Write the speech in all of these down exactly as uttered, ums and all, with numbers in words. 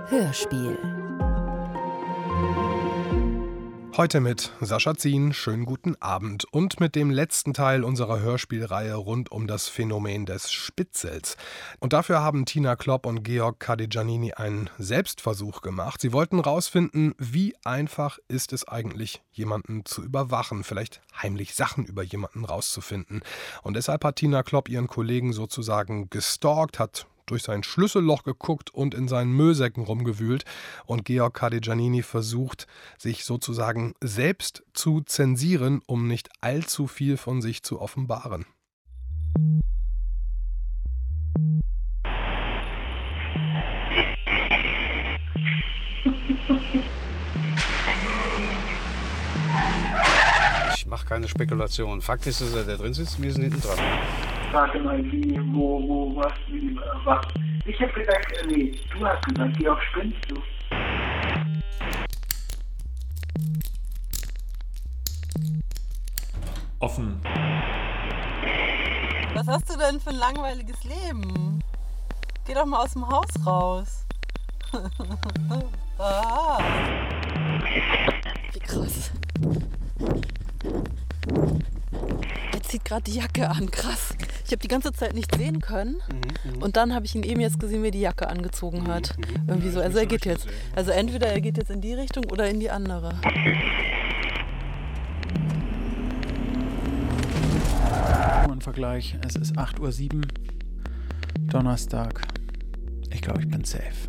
Hörspiel. Heute mit Sascha Zien, schönen guten Abend, und mit dem letzten Teil unserer Hörspielreihe rund um das Phänomen des Spitzels. Und dafür haben Tina Klopp und Georg Cardigianini einen Selbstversuch gemacht. Sie wollten herausfinden, wie einfach ist es eigentlich, jemanden zu überwachen, vielleicht heimlich Sachen über jemanden rauszufinden. Und deshalb hat Tina Klopp ihren Kollegen sozusagen gestalkt, hat durch sein Schlüsselloch geguckt und in seinen Müllsäcken rumgewühlt, und Georg Cardigianini versucht, sich sozusagen selbst zu zensieren, um nicht allzu viel von sich zu offenbaren. Ich mache keine Spekulation. Fakt ist, dass er da drin sitzt, wir sind hinten dran. Warte mal, wie, wo, wo, was, wie, was? Ich hab gesagt, nee, du hast gesagt, Georg, spinnst du? Offen. Was hast du denn für ein langweiliges Leben? Geh doch mal aus dem Haus raus. Ah. Wie krass. Er zieht gerade die Jacke an, krass. Ich habe die ganze Zeit nichts sehen können, mhm, und dann habe ich ihn eben jetzt gesehen, wie er die Jacke angezogen hat. Mhm, Irgendwie so. Also er geht jetzt. Also entweder er geht jetzt in die Richtung oder in die andere. Ein Vergleich, es ist acht Uhr sieben, Donnerstag. Ich glaube, ich bin safe.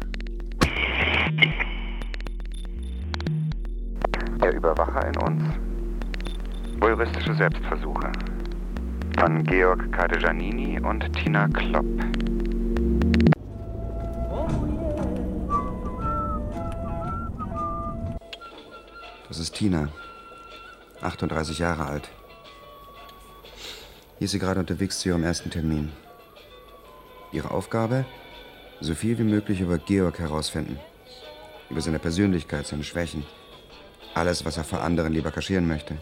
Der Überwacher in uns. Voyeuristische Selbstversuche. Von Georg Cardigianini und Tina Klopp. Das ist Tina, achtunddreißig Jahre alt. Hier ist sie gerade unterwegs zu ihrem ersten Termin. Ihre Aufgabe? So viel wie möglich über Georg herausfinden. Über seine Persönlichkeit, seine Schwächen. Alles, was er vor anderen lieber kaschieren möchte.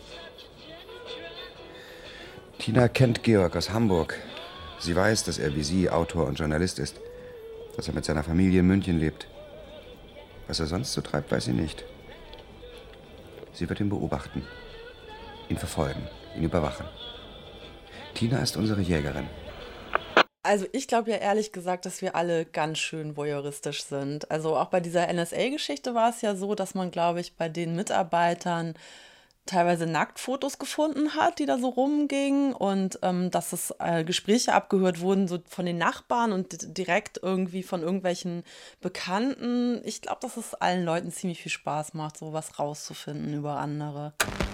Tina kennt Georg aus Hamburg. Sie weiß, dass er wie sie Autor und Journalist ist. Dass er mit seiner Familie in München lebt. Was er sonst so treibt, weiß sie nicht. Sie wird ihn beobachten. Ihn verfolgen. Ihn überwachen. Tina ist unsere Jägerin. Also ich glaube ja ehrlich gesagt, dass wir alle ganz schön voyeuristisch sind. Also auch bei dieser N S A-Geschichte war es ja so, dass man, glaube ich, bei den Mitarbeitern teilweise Nacktfotos gefunden hat, die da so rumgingen, und ähm, dass es äh, Gespräche abgehört wurden, so von den Nachbarn und d- direkt irgendwie von irgendwelchen Bekannten. Ich glaube, dass es allen Leuten ziemlich viel Spaß macht, sowas rauszufinden über andere.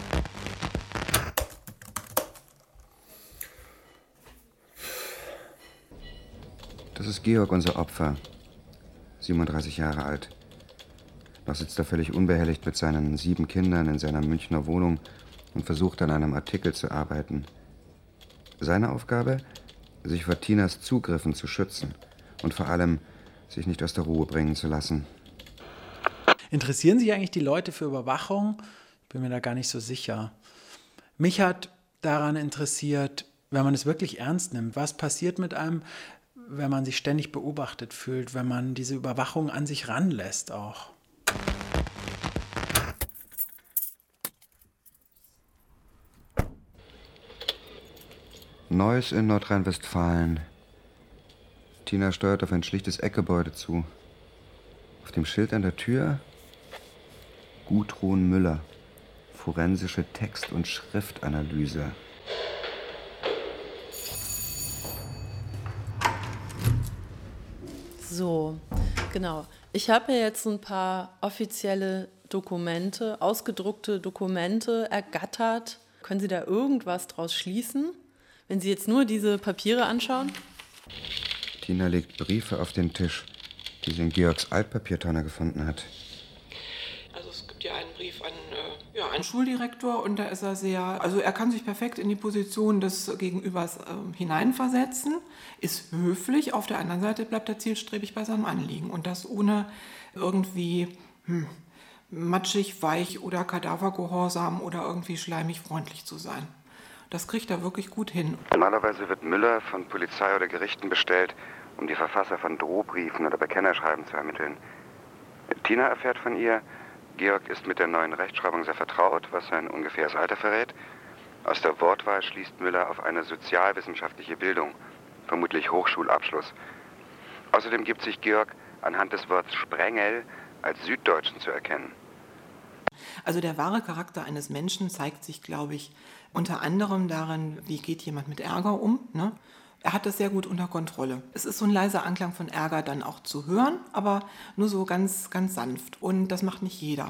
Das ist Georg, unser Opfer. siebenunddreißig Jahre alt. Noch sitzt er völlig unbehelligt mit seinen sieben Kindern in seiner Münchner Wohnung und versucht an einem Artikel zu arbeiten. Seine Aufgabe? Sich vor Tinas Zugriffen zu schützen und vor allem sich nicht aus der Ruhe bringen zu lassen. Interessieren sich eigentlich die Leute für Überwachung? Ich bin mir da gar nicht so sicher. Mich hat daran interessiert, wenn man es wirklich ernst nimmt, was passiert mit einem, wenn man sich ständig beobachtet fühlt, wenn man diese Überwachung an sich ranlässt auch. Neuss in Nordrhein-Westfalen. Tina steuert auf ein schlichtes Eckgebäude zu. Auf dem Schild an der Tür Gudrun Müller, forensische Text- und Schriftanalyse. So, genau. Ich habe ja jetzt ein paar offizielle Dokumente, ausgedruckte Dokumente ergattert. Können Sie da irgendwas draus schließen, wenn Sie jetzt nur diese Papiere anschauen? Tina legt Briefe auf den Tisch, die sie in Georgs Altpapiertonne gefunden hat. Also es gibt ja einen Brief an äh, ja, einen Schuldirektor, und da ist er sehr, also er kann sich perfekt in die Position des Gegenübers äh, hineinversetzen, ist höflich, auf der anderen Seite bleibt er zielstrebig bei seinem Anliegen, und das ohne irgendwie hm, matschig, weich oder kadavergehorsam oder irgendwie schleimig freundlich zu sein. Das kriegt er wirklich gut hin. Normalerweise wird Müller von Polizei oder Gerichten bestellt, um die Verfasser von Drohbriefen oder Bekennerschreiben zu ermitteln. Tina erfährt von ihr, Georg ist mit der neuen Rechtschreibung sehr vertraut, was sein ungefähres Alter verrät. Aus der Wortwahl schließt Müller auf eine sozialwissenschaftliche Bildung, vermutlich Hochschulabschluss. Außerdem gibt sich Georg anhand des Wortes Sprengel als Süddeutschen zu erkennen. Also der wahre Charakter eines Menschen zeigt sich, glaube ich, unter anderem darin, wie geht jemand mit Ärger um, ne? Er hat das sehr gut unter Kontrolle. Es ist so ein leiser Anklang von Ärger dann auch zu hören, aber nur so ganz, ganz sanft. Und das macht nicht jeder.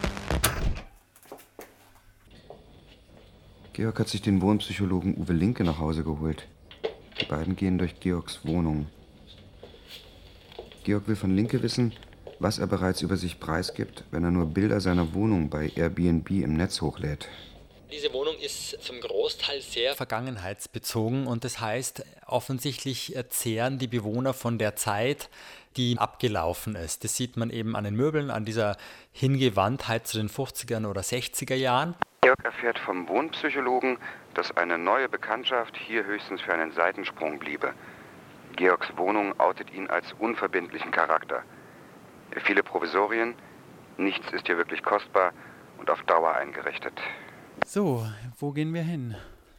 Georg hat sich den Wohnpsychologen Uwe Linke nach Hause geholt. Die beiden gehen durch Georgs Wohnung. Georg will von Linke wissen, was er bereits über sich preisgibt, wenn er nur Bilder seiner Wohnung bei Airbnb im Netz hochlädt. Diese Wohnung ist zum Großteil sehr vergangenheitsbezogen und das heißt, offensichtlich zehren die Bewohner von der Zeit, die abgelaufen ist. Das sieht man eben an den Möbeln, an dieser Hingewandtheit zu den fünfzigern oder sechziger Jahren. Georg erfährt vom Wohnpsychologen, dass eine neue Bekanntschaft hier höchstens für einen Seitensprung bliebe. Georgs Wohnung outet ihn als unverbindlichen Charakter. Viele Provisorien, nichts ist hier wirklich kostbar und auf Dauer eingerichtet. So, wo gehen wir hin?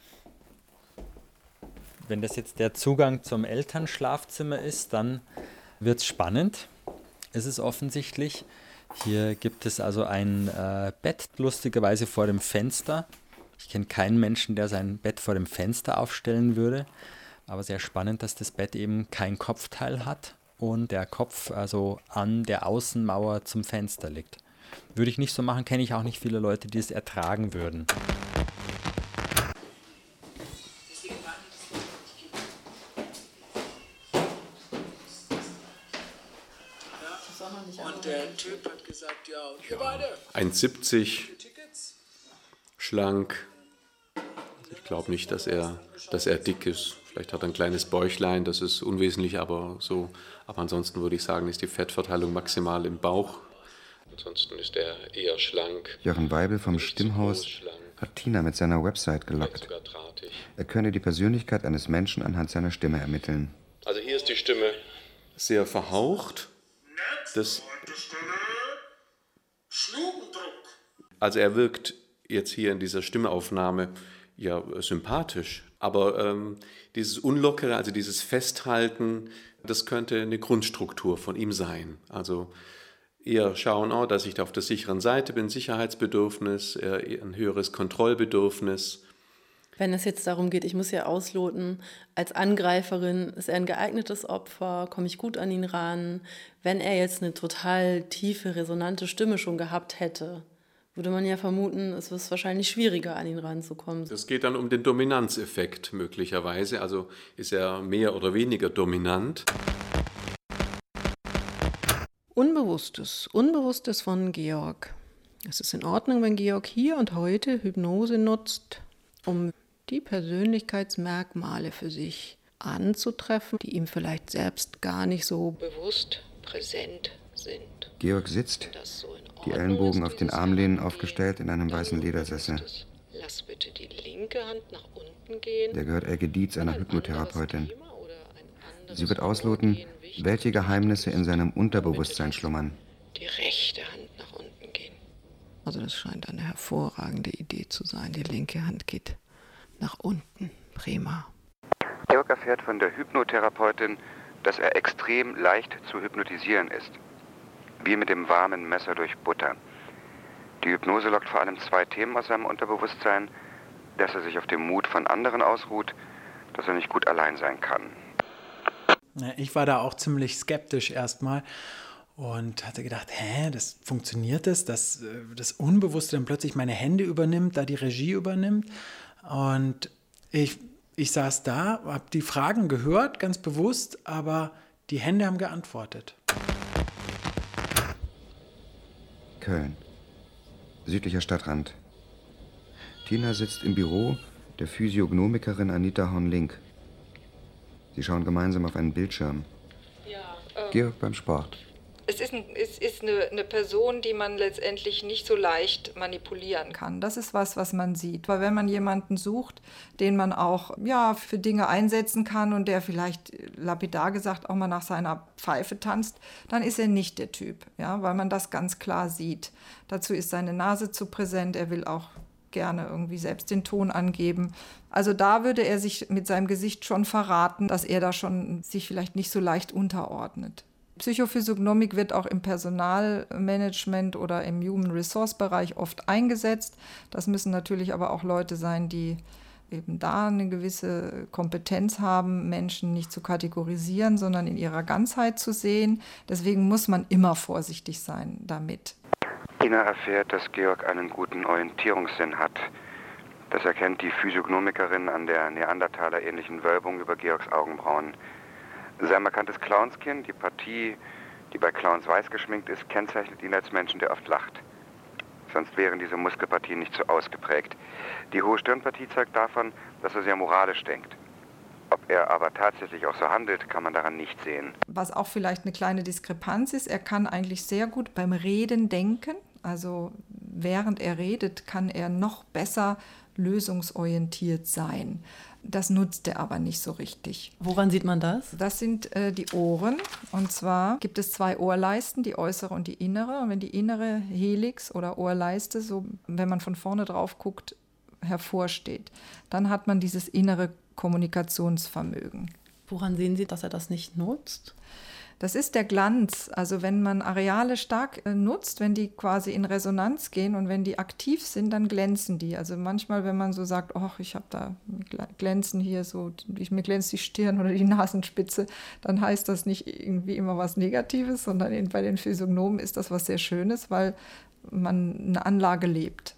Wenn das jetzt der Zugang zum Elternschlafzimmer ist, dann wird es spannend. Es ist offensichtlich. Hier gibt es also ein äh, Bett, lustigerweise vor dem Fenster. Ich kenne keinen Menschen, der sein Bett vor dem Fenster aufstellen würde. Aber sehr spannend, dass das Bett eben kein Kopfteil hat und der Kopf also an der Außenmauer zum Fenster liegt. Würde ich nicht so machen, kenne ich auch nicht viele Leute, die es ertragen würden. Und der Typ hat gesagt, ja, und wir beide. eins siebzig, schlank. Ich glaube nicht, dass er, dass er dick ist. Vielleicht hat er ein kleines Bäuchlein, das ist unwesentlich, aber so. Aber ansonsten würde ich sagen, ist die Fettverteilung maximal im Bauch. Ansonsten ist er eher schlank. Jochen Weibel vom Stimmhaus hat Tina mit seiner Website gelockt. Er könne die Persönlichkeit eines Menschen anhand seiner Stimme ermitteln. Also hier ist die Stimme sehr verhaucht. Das also er wirkt jetzt hier in dieser Stimmeaufnahme ja sympathisch. Aber ähm, dieses Unlockere, also dieses Festhalten, das könnte eine Grundstruktur von ihm sein. Also eher schauen, oh, dass ich da auf der sicheren Seite bin, Sicherheitsbedürfnis, eher ein höheres Kontrollbedürfnis. Wenn es jetzt darum geht, ich muss ja ausloten, als Angreiferin, ist er ein geeignetes Opfer, komme ich gut an ihn ran. Wenn er jetzt eine total tiefe, resonante Stimme schon gehabt hätte, würde man ja vermuten, es ist wahrscheinlich schwieriger, an ihn ranzukommen. Es geht dann um den Dominanzeffekt möglicherweise, also ist er mehr oder weniger dominant. Unbewusstes, Unbewusstes von Georg. Es ist in Ordnung, wenn Georg hier und heute Hypnose nutzt, um die Persönlichkeitsmerkmale für sich anzutreffen, die ihm vielleicht selbst gar nicht so bewusst präsent sind. Georg sitzt, die Ellenbogen auf den Armlehnen aufgestellt in einem weißen Ledersessel. Lass bitte die linke Hand nach unten gehen. Der gehört Elke Dietz, einer Hypnotherapeutin. Sie wird ausloten, welche Geheimnisse in seinem Unterbewusstsein schlummern. Die rechte Hand nach unten gehen. Also das scheint eine hervorragende Idee zu sein. Die linke Hand geht nach unten. Prima. Georg erfährt von der Hypnotherapeutin, dass er extrem leicht zu hypnotisieren ist. Wie mit dem warmen Messer durch Butter. Die Hypnose lockt vor allem zwei Themen aus seinem Unterbewusstsein, dass er sich auf dem Mut von anderen ausruht, dass er nicht gut allein sein kann. Ich war da auch ziemlich skeptisch erstmal und hatte gedacht, hä, das funktioniert das, dass das Unbewusste dann plötzlich meine Hände übernimmt, da die Regie übernimmt. Und ich, ich saß da, habe die Fragen gehört, ganz bewusst, aber die Hände haben geantwortet. Köln, südlicher Stadtrand. Tina sitzt im Büro der Physiognomikerin Anita Horn-Link. Sie schauen gemeinsam auf einen Bildschirm. Ja, ähm, Georg beim Sport. Es ist, ein, es ist eine, eine Person, die man letztendlich nicht so leicht manipulieren kann. Das ist was, was man sieht. Weil wenn man jemanden sucht, den man auch ja, für Dinge einsetzen kann und der vielleicht, lapidar gesagt, auch mal nach seiner Pfeife tanzt, dann ist er nicht der Typ, ja, weil man das ganz klar sieht. Dazu ist seine Nase zu präsent, er will auch gerne irgendwie selbst den Ton angeben. Also da würde er sich mit seinem Gesicht schon verraten, dass er da schon sich vielleicht nicht so leicht unterordnet. Psychophysiognomik wird auch im Personalmanagement oder im Human Resource Bereich oft eingesetzt. Das müssen natürlich aber auch Leute sein, die eben da eine gewisse Kompetenz haben, Menschen nicht zu kategorisieren, sondern in ihrer Ganzheit zu sehen. Deswegen muss man immer vorsichtig sein damit. Tina erfährt, dass Georg einen guten Orientierungssinn hat. Das erkennt die Physiognomikerin an der Neandertaler-ähnlichen Wölbung über Georgs Augenbrauen. Sein markantes Clownskinn, die Partie, die bei Clowns weiß geschminkt ist, kennzeichnet ihn als Menschen, der oft lacht. Sonst wären diese Muskelpartien nicht so ausgeprägt. Die hohe Stirnpartie zeugt davon, dass er sehr moralisch denkt. Ob er aber tatsächlich auch so handelt, kann man daran nicht sehen. Was auch vielleicht eine kleine Diskrepanz ist, er kann eigentlich sehr gut beim Reden denken. Also während er redet, kann er noch besser lösungsorientiert sein. Das nutzt er aber nicht so richtig. Woran sieht man das? Das sind äh, die Ohren. Und zwar gibt es zwei Ohrleisten, die äußere und die innere. Und wenn die innere Helix oder Ohrleiste, so wenn man von vorne drauf guckt, hervorsteht, dann hat man dieses innere Kommunikationsvermögen. Woran sehen Sie, dass er das nicht nutzt? Das ist der Glanz. Also wenn man Areale stark äh, nutzt, wenn die quasi in Resonanz gehen und wenn die aktiv sind, dann glänzen die. Also manchmal, wenn man so sagt, oh, ich habe da glänzen hier so, ich, mir glänzt die Stirn oder die Nasenspitze, dann heißt das nicht irgendwie immer was Negatives, sondern in, bei den Physiognomen ist das was sehr Schönes, weil man eine Anlage lebt.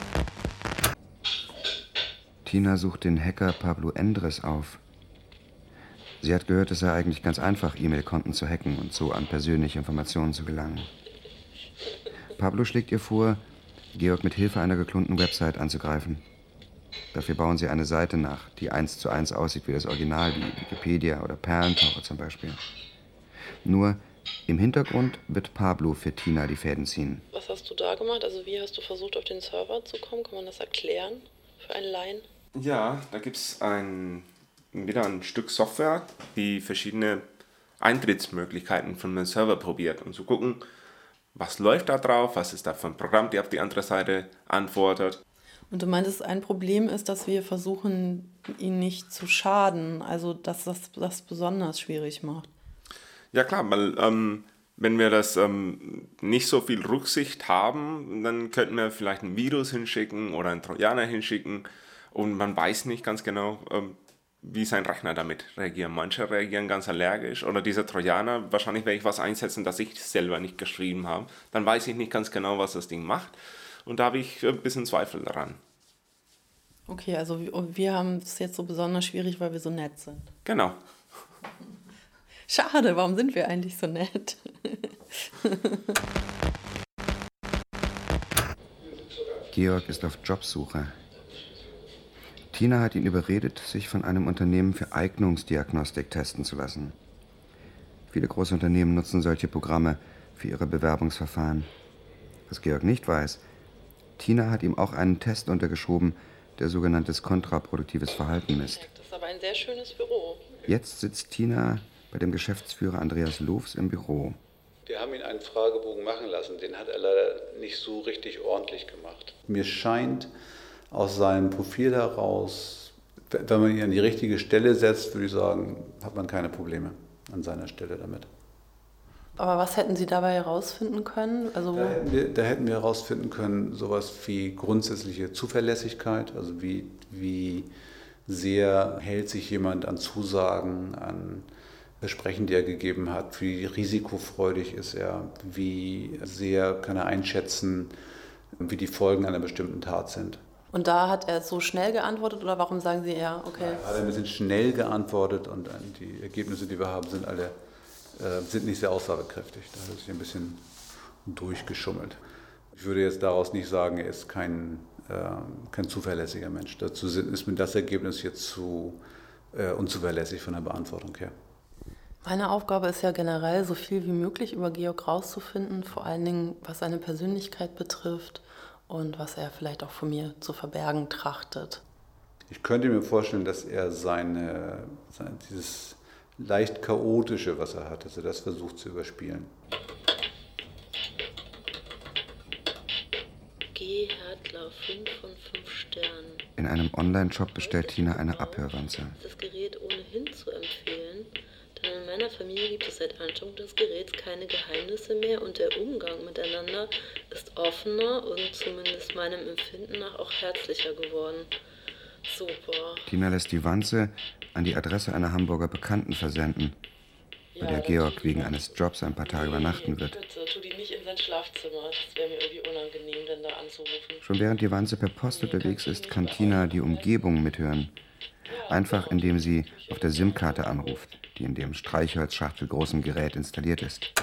Tina sucht den Hacker Pablo Endres auf. Sie hat gehört, es sei eigentlich ganz einfach, E-Mail-Konten zu hacken und so an persönliche Informationen zu gelangen. Pablo schlägt ihr vor, Georg mit Hilfe einer geklonten Website anzugreifen. Dafür bauen sie eine Seite nach, die eins zu eins aussieht wie das Original, wie Wikipedia oder Perlentaucher zum Beispiel. Nur im Hintergrund wird Pablo für Tina die Fäden ziehen. Was hast du da gemacht? Also wie hast du versucht, auf den Server zu kommen? Kann man das erklären für einen Laien? Ja, da gibt es ein... wieder ein Stück Software, die verschiedene Eintrittsmöglichkeiten von einem Server probiert, um zu gucken, was läuft da drauf, was ist da für ein Programm, die auf die andere Seite antwortet. Und du meintest, ein Problem ist, dass wir versuchen, ihn nicht zu schaden, also dass das das besonders schwierig macht. Ja klar, weil ähm, wenn wir das ähm, nicht so viel Rücksicht haben, dann könnten wir vielleicht ein Virus hinschicken oder einen Trojaner hinschicken und man weiß nicht ganz genau, ähm, wie sein Rechner damit reagiert. Manche reagieren ganz allergisch oder dieser Trojaner, wahrscheinlich werde ich was einsetzen, das ich selber nicht geschrieben habe. Dann weiß ich nicht ganz genau, was das Ding macht und da habe ich ein bisschen Zweifel daran. Okay, also wir haben es jetzt so besonders schwierig, weil wir so nett sind. Genau. Schade, warum sind wir eigentlich so nett? Georg ist auf Jobsuche. Tina hat ihn überredet, sich von einem Unternehmen für Eignungsdiagnostik testen zu lassen. Viele große Unternehmen nutzen solche Programme für ihre Bewerbungsverfahren. Was Georg nicht weiß, Tina hat ihm auch einen Test untergeschoben, der sogenanntes kontraproduktives Verhalten misst. Das ist aber ein sehr schönes Büro. Jetzt sitzt Tina bei dem Geschäftsführer Andreas Lohfs im Büro. Wir haben ihn einen Fragebogen machen lassen, den hat er leider nicht so richtig ordentlich gemacht. Mir scheint aus seinem Profil heraus, wenn man ihn an die richtige Stelle setzt, würde ich sagen, hat man keine Probleme an seiner Stelle damit. Aber was hätten Sie dabei herausfinden können? Also da, hätten wir, da hätten wir herausfinden können, sowas wie grundsätzliche Zuverlässigkeit, also wie, wie sehr hält sich jemand an Zusagen, an Versprechen, die er gegeben hat, wie risikofreudig ist er, wie sehr kann er einschätzen, wie die Folgen einer bestimmten Tat sind. Und da hat er so schnell geantwortet oder warum sagen Sie ja, okay? Ja, hat er ein bisschen schnell geantwortet und die Ergebnisse, die wir haben, sind alle äh, sind nicht sehr aussagekräftig. Da hat er sich ein bisschen durchgeschummelt. Ich würde jetzt daraus nicht sagen, er ist kein, äh, kein zuverlässiger Mensch. Dazu ist mir das Ergebnis jetzt zu äh, unzuverlässig von der Beantwortung her. Meine Aufgabe ist ja generell, so viel wie möglich über Georg rauszufinden, vor allen Dingen, was seine Persönlichkeit betrifft und was er vielleicht auch von mir zu verbergen trachtet. Ich könnte mir vorstellen, dass er seine, sein, dieses leicht chaotische, was er hat, dass er das versucht zu überspielen. G. Hertler, fünf von fünf Sternen. In einem Online-Shop bestellt Tina eine Abhörwanze. Das Gerät ohnehin zu empfehlen, denn in meiner Familie gibt es seit Anschaffung des Geräts keine Geheimnisse mehr und der Umgang miteinander ist offener und zumindest meinem Empfinden nach auch herzlicher geworden. Super. Tina lässt die Wanze an die Adresse einer Hamburger Bekannten versenden, bei der Georg wegen eines Jobs ein paar Tage übernachten wird. Bitte, tu die nicht in sein Schlafzimmer. Das wäre mir irgendwie unangenehm, denn da anzurufen. Schon während die Wanze per Post unterwegs ist, kann Tina die Umgebung mithören. Einfach indem sie auf der SIM-Karte anruft, die in dem streichholzschachtelgroßen Gerät installiert ist.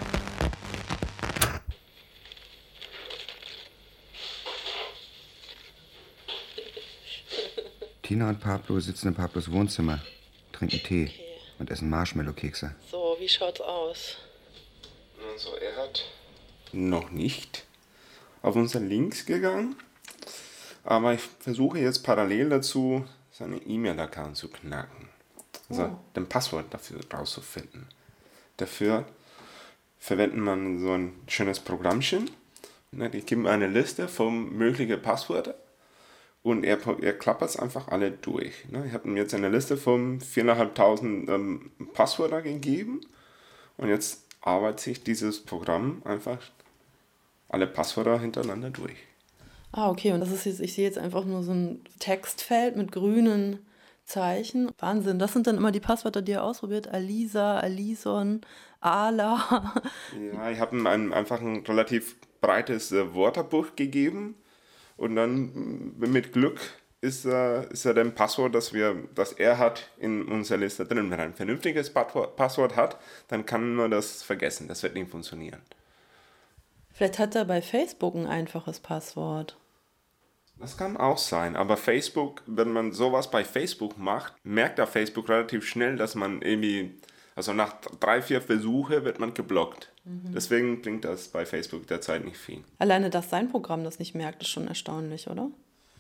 Tina und Pablo sitzen in Pablos Wohnzimmer, trinken Tee und essen Marshmallow-Kekse. So, wie schaut's aus? Also er hat noch nicht auf unseren Links gegangen, aber ich versuche jetzt parallel dazu, seinen E-Mail-Account zu knacken. Also oh. den Passwort dafür rauszufinden. Dafür verwendet man so ein schönes Programmchen. Ich gebe ihm eine Liste von möglichen Passwörtern. Und er, er klappert es einfach alle durch. Ich habe ihm jetzt eine Liste von viertausendfünfhundert ähm, Passwörtern gegeben. Und jetzt arbeitet sich dieses Programm einfach alle Passwörter hintereinander durch. Ah, okay. Und das ist jetzt, ich sehe jetzt einfach nur so ein Textfeld mit grünen Zeichen. Wahnsinn. Das sind dann immer die Passwörter, die er ausprobiert. Alisa, Alison, Ala. Ja, ich habe ihm ein, einfach ein relativ breites äh, Wörterbuch gegeben. Und dann mit Glück ist er, ist er dem Passwort, das, wir, das er hat, in unserer Liste drin. Wenn er ein vernünftiges Passwort hat, dann kann man das vergessen. Das wird nicht funktionieren. Vielleicht hat er bei Facebook ein einfaches Passwort. Das kann auch sein. Aber Facebook, wenn man sowas bei Facebook macht, merkt der Facebook relativ schnell, dass man irgendwie, also nach drei, vier Versuche wird man geblockt. Mhm. Deswegen bringt das bei Facebook derzeit nicht viel. Alleine, dass sein Programm das nicht merkt, ist schon erstaunlich, oder?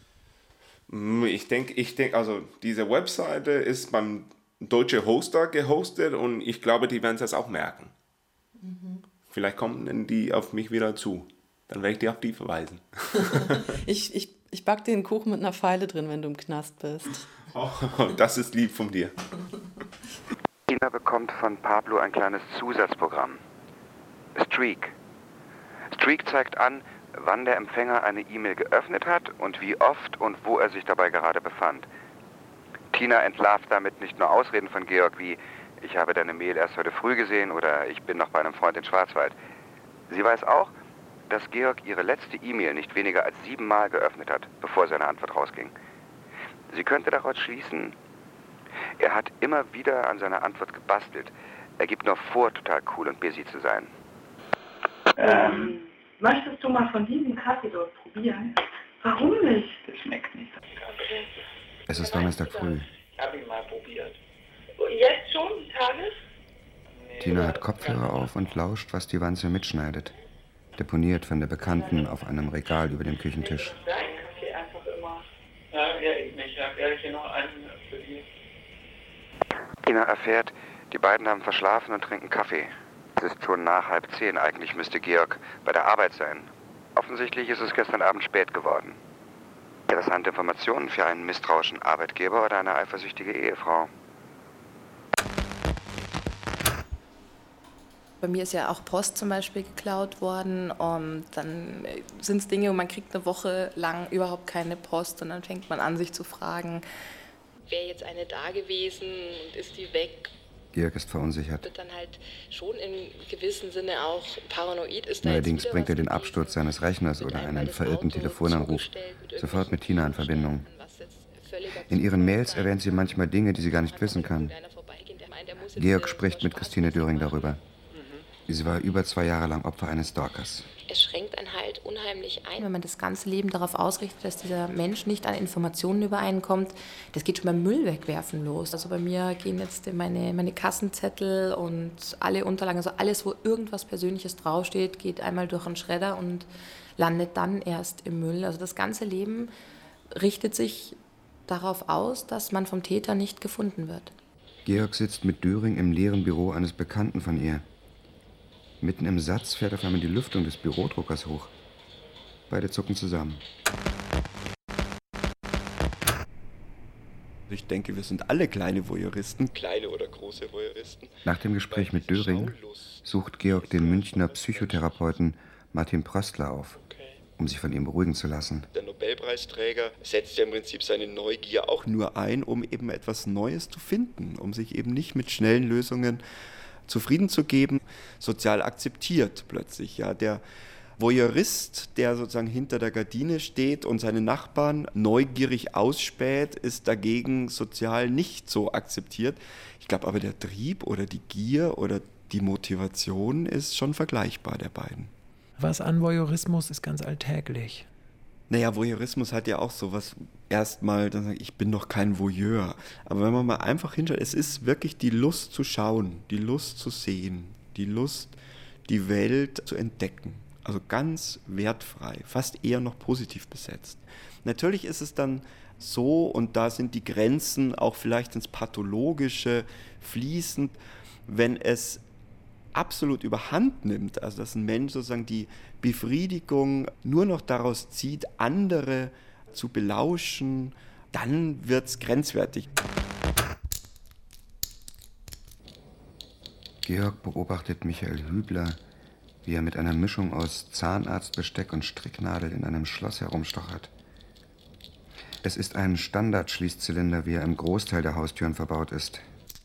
Ich denke, ich denk, also diese Webseite ist beim Deutsche Hoster gehostet und ich glaube, die werden es auch merken. Mhm. Vielleicht kommen die auf mich wieder zu. Dann werde ich die auf die verweisen. ich ich, ich backe den Kuchen mit einer Feile drin, wenn du im Knast bist. Oh, das ist lieb von dir. Tina bekommt von Pablo ein kleines Zusatzprogramm. Streak. Streak zeigt an, wann der Empfänger eine E-Mail geöffnet hat und wie oft und wo er sich dabei gerade befand. Tina entlarvt damit nicht nur Ausreden von Georg wie „Ich habe deine Mail erst heute früh gesehen" oder „Ich bin noch bei einem Freund in Schwarzwald". Sie weiß auch, dass Georg ihre letzte E-Mail nicht weniger als siebenmal geöffnet hat, bevor seine Antwort rausging. Sie könnte daraus schließen, er hat immer wieder an seiner Antwort gebastelt. Er gibt noch vor, total cool und busy zu sein. Ähm, möchtest du mal von diesem Kaffee dort probieren? Warum nicht? Das schmeckt nicht. Es ist Donnerstag früh. Ich habe ihn mal probiert. Jetzt schon, Tages? Tina hat Kopfhörer auf und lauscht, was die Wanze mitschneidet. Deponiert von der Bekannten auf einem Regal über dem Küchentisch. Dein Kaffee einfach immer. Ja, ja, ich nicht. Ich habe hier noch einen für die. Tina erfährt, die beiden haben verschlafen und trinken Kaffee. Es ist schon nach halb zehn. Eigentlich müsste Georg bei der Arbeit sein. Offensichtlich ist es gestern Abend spät geworden. Interessante Informationen für einen misstrauischen Arbeitgeber oder eine eifersüchtige Ehefrau. Bei mir ist ja auch Post zum Beispiel geklaut worden. Und dann sind es Dinge, wo man kriegt eine Woche lang überhaupt keine Post. Und dann fängt man an, sich zu fragen, wäre jetzt eine da gewesen und ist die weg? Georg ist verunsichert. Wird dann halt schon in gewissem Sinne auch paranoid. Ist Allerdings bringt er den Absturz seines Rechners oder einen verirrten Telefonanruf sofort mit Tina in Verbindung. In ihren Mails erwähnt sie manchmal Dinge, die sie gar nicht wissen kann. Georg spricht mit Christine Döring darüber. Sie war über zwei Jahre lang Opfer eines Stalkers. Es schränkt einen halt unheimlich ein. Wenn man das ganze Leben darauf ausrichtet, dass dieser Mensch nicht an Informationen übereinkommt, das geht schon beim Müll wegwerfen los. Also bei mir gehen jetzt meine, meine Kassenzettel und alle Unterlagen, also alles, wo irgendwas Persönliches draufsteht, geht einmal durch einen Schredder und landet dann erst im Müll. Also das ganze Leben richtet sich darauf aus, dass man vom Täter nicht gefunden wird. Georg sitzt mit Döring im leeren Büro eines Bekannten von ihr. Mitten im Satz fährt auf einmal die Lüftung des Bürodruckers hoch. Beide zucken zusammen. Ich denke, wir sind alle kleine Voyeuristen. Kleine oder große Voyeuristen. Nach dem Gespräch mit Döring sucht Georg den Münchner Psychotherapeuten Martin Pröstler auf, um sich von ihm beruhigen zu lassen. Der Nobelpreisträger setzt ja im Prinzip seine Neugier auch nur ein, um eben etwas Neues zu finden, um sich eben nicht mit schnellen Lösungen zufrieden zu geben, sozial akzeptiert plötzlich. Ja, der Voyeurist, der sozusagen hinter der Gardine steht und seine Nachbarn neugierig ausspäht, ist dagegen sozial nicht so akzeptiert. Ich glaube aber, der Trieb oder die Gier oder die Motivation ist schon vergleichbar der beiden. Was an Voyeurismus ist ganz alltäglich. Naja, Voyeurismus hat ja auch sowas, erstmal, dann sage ich, ich bin doch kein Voyeur. Aber wenn man mal einfach hinschaut, es ist wirklich die Lust zu schauen, die Lust zu sehen, die Lust, die Welt zu entdecken. Also ganz wertfrei, fast eher noch positiv besetzt. Natürlich ist es dann so, und da sind die Grenzen auch vielleicht ins Pathologische fließend, wenn es absolut überhand nimmt, also dass ein Mensch sozusagen die Befriedigung nur noch daraus zieht, andere zu belauschen, dann wird es grenzwertig. Georg beobachtet Michael Hübler, wie er mit einer Mischung aus Zahnarztbesteck und Stricknadel in einem Schloss herumstochert. Es ist ein Standardschließzylinder, wie er im Großteil der Haustüren verbaut ist.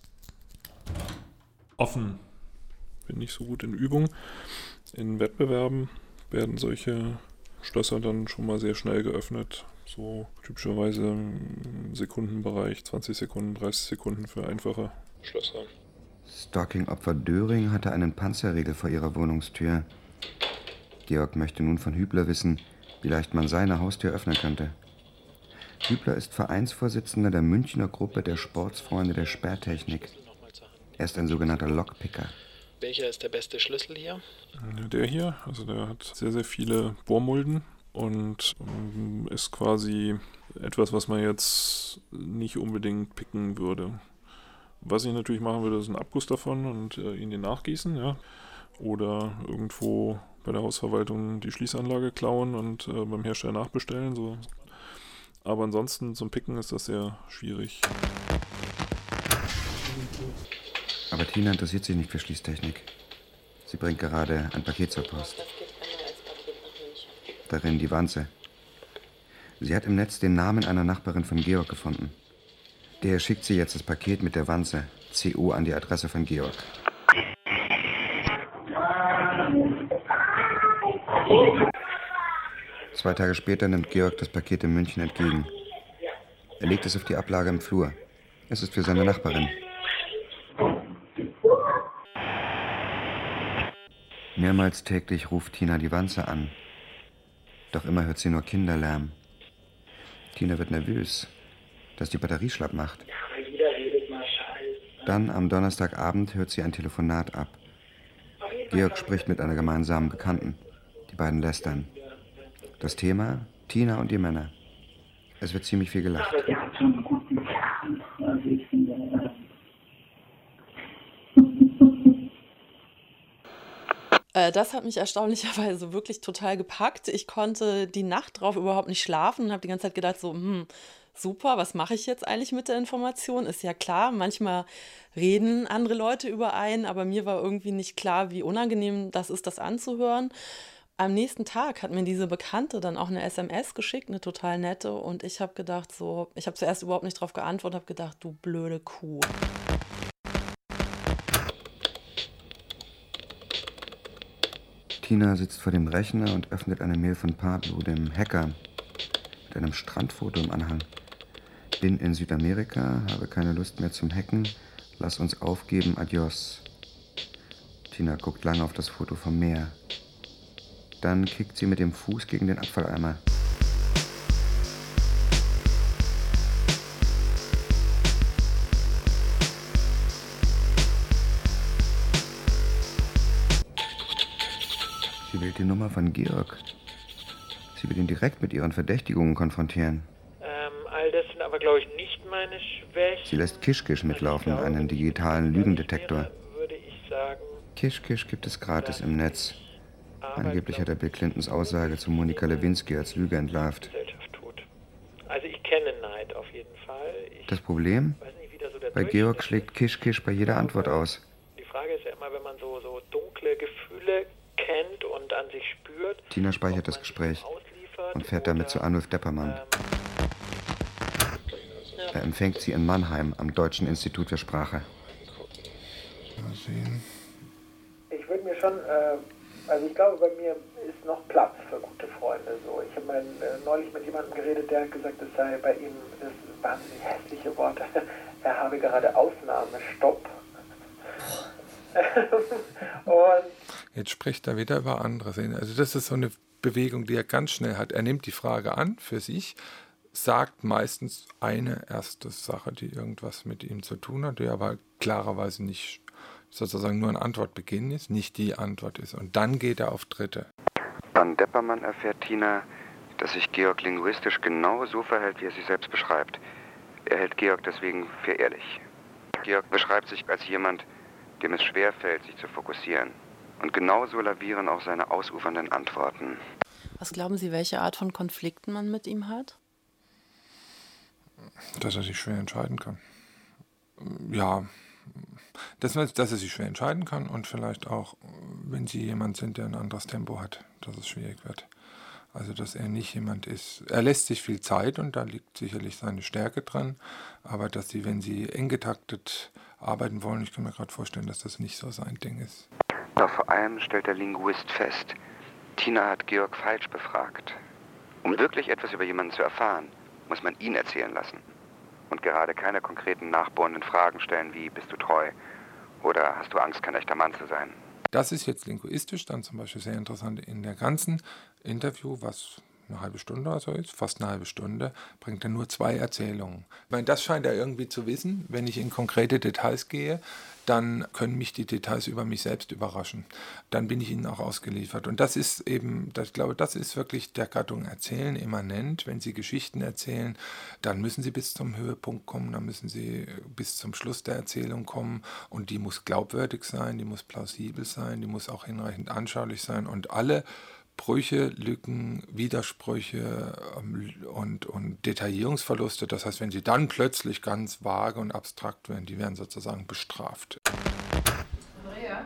Offen. Bin nicht so gut in Übung. In Wettbewerben werden solche Schlösser dann schon mal sehr schnell geöffnet. So typischerweise im Sekundenbereich, zwanzig Sekunden, dreißig Sekunden für einfache Schlösser. Stalking-Opfer Döring hatte einen Panzerriegel vor ihrer Wohnungstür. Georg möchte nun von Hübler wissen, wie leicht man seine Haustür öffnen könnte. Hübler ist Vereinsvorsitzender der Münchner Gruppe der Sportsfreunde der Sperrtechnik. Er ist ein sogenannter Lockpicker. Welcher ist der beste Schlüssel hier? Der hier, also der hat sehr, sehr viele Bohrmulden und ist quasi etwas, was man jetzt nicht unbedingt picken würde. Was ich natürlich machen würde, ist ein Abguss davon und äh, ihn den nachgießen, ja. Oder irgendwo bei der Hausverwaltung die Schließanlage klauen und äh, beim Hersteller nachbestellen. So. Aber ansonsten zum Picken ist das sehr schwierig. Aber Tina interessiert sich nicht für Schließtechnik. Sie bringt gerade ein Paket zur Post. Darin die Wanze. Sie hat im Netz den Namen einer Nachbarin von Georg gefunden. Der schickt sie jetzt das Paket mit der Wanze, C O, an die Adresse von Georg. Zwei Tage später nimmt Georg das Paket in München entgegen. Er legt es auf die Ablage im Flur. Es ist für seine Nachbarin. Mehrmals täglich ruft Tina die Wanze an. Doch immer hört sie nur Kinderlärm. Tina wird nervös, dass die Batterie schlapp macht. Dann am Donnerstagabend hört sie ein Telefonat ab. Georg spricht mit einer gemeinsamen Bekannten. Die beiden lästern. Das Thema: Tina und die Männer. Es wird ziemlich viel gelacht. Das hat mich erstaunlicherweise wirklich total gepackt. Ich konnte die Nacht drauf überhaupt nicht schlafen und habe die ganze Zeit gedacht, so, hm, super, was mache ich jetzt eigentlich mit der Information? Ist ja klar, manchmal reden andere Leute über einen, aber mir war irgendwie nicht klar, wie unangenehm das ist, das anzuhören. Am nächsten Tag hat mir diese Bekannte dann auch eine S M S geschickt, eine total nette, und ich habe gedacht, so, ich habe zuerst überhaupt nicht drauf geantwortet, habe gedacht, du blöde Kuh. Tina sitzt vor dem Rechner und öffnet eine Mail von Pablo, dem Hacker, mit einem Strandfoto im Anhang. Bin in Südamerika, habe keine Lust mehr zum Hacken, lass uns aufgeben, adios. Tina guckt lange auf das Foto vom Meer. Dann kickt sie mit dem Fuß gegen den Abfalleimer. Sie wählt die Nummer von Georg. Sie will ihn direkt mit ihren Verdächtigungen konfrontieren. Ähm, all das sind aber, glaube ich, nicht meine Schwächen. Sie lässt Kischkisch mitlaufen, einen digitalen Lügendetektor. Würde ich sagen. Kischkisch gibt es gratis im Netz. Angeblich hat er Bill Clintons Aussage zu Monika Lewinsky als Lüge entlarvt. Also ich kenne Neid auf jeden Fall. Ich Das Problem? Bei Georg schlägt Kischkisch bei jeder Antwort aus. Die Frage ist ja immer, wenn man so, so dunkle Gefühle kennt und an sich spürt. Tina speichert das Gespräch und fährt damit zu Arnulf Deppermann. Er empfängt sie in Mannheim am Deutschen Institut für Sprache. Mal sehen. Ich würde mir schon, äh, also ich glaube, bei mir ist noch Platz für gute Freunde. So, ich habe mein, äh, neulich mit jemandem geredet, der hat gesagt, es sei bei ihm, das wahnsinnig hässliche Worte, er habe gerade Aufnahmestopp. Und Jetzt spricht er wieder über andere Szenen. Also das ist so eine Bewegung, die er ganz schnell hat. Er nimmt die Frage an für sich, sagt meistens eine erste Sache, die irgendwas mit ihm zu tun hat, die aber klarerweise nicht sozusagen nur ein Antwortbeginn ist, nicht die Antwort ist. Und dann geht er auf Dritte. An Deppermann erfährt Tina, dass sich Georg linguistisch genau so verhält, wie er sich selbst beschreibt. Er hält Georg deswegen für ehrlich. Georg beschreibt sich als jemand, dem es schwerfällt, sich zu fokussieren. Und genauso lavieren auch seine ausufernden Antworten. Was glauben Sie, welche Art von Konflikten man mit ihm hat? Dass er sich schwer entscheiden kann. Ja, dass, dass er sich schwer entscheiden kann und vielleicht auch, wenn Sie jemand sind, der ein anderes Tempo hat, dass es schwierig wird. Also, dass er nicht jemand ist. Er lässt sich viel Zeit und da liegt sicherlich seine Stärke dran. Aber dass Sie, wenn Sie eng getaktet arbeiten wollen, ich kann mir gerade vorstellen, dass das nicht so sein Ding ist. Doch vor allem stellt der Linguist fest, Tina hat Georg falsch befragt. Um wirklich etwas über jemanden zu erfahren, muss man ihn erzählen lassen. Und gerade keine konkreten nachbohrenden Fragen stellen wie, bist du treu? Oder hast du Angst, kein echter Mann zu sein? Das ist jetzt linguistisch dann zum Beispiel sehr interessant. In der ganzen Interview, was eine halbe Stunde oder so ist, fast eine halbe Stunde, bringt er nur zwei Erzählungen. Ich meine, das scheint er irgendwie zu wissen. Wenn ich in konkrete Details gehe, dann können mich die Details über mich selbst überraschen. Dann bin ich ihnen auch ausgeliefert. Und das ist eben, das, ich glaube, das ist wirklich der Gattung Erzählen immanent. Wenn Sie Geschichten erzählen, dann müssen Sie bis zum Höhepunkt kommen, dann müssen Sie bis zum Schluss der Erzählung kommen. Und die muss glaubwürdig sein, die muss plausibel sein, die muss auch hinreichend anschaulich sein. Und alle Brüche, Lücken, Widersprüche und, und Detaillierungsverluste, das heißt, wenn sie dann plötzlich ganz vage und abstrakt werden, die werden sozusagen bestraft. Andrea?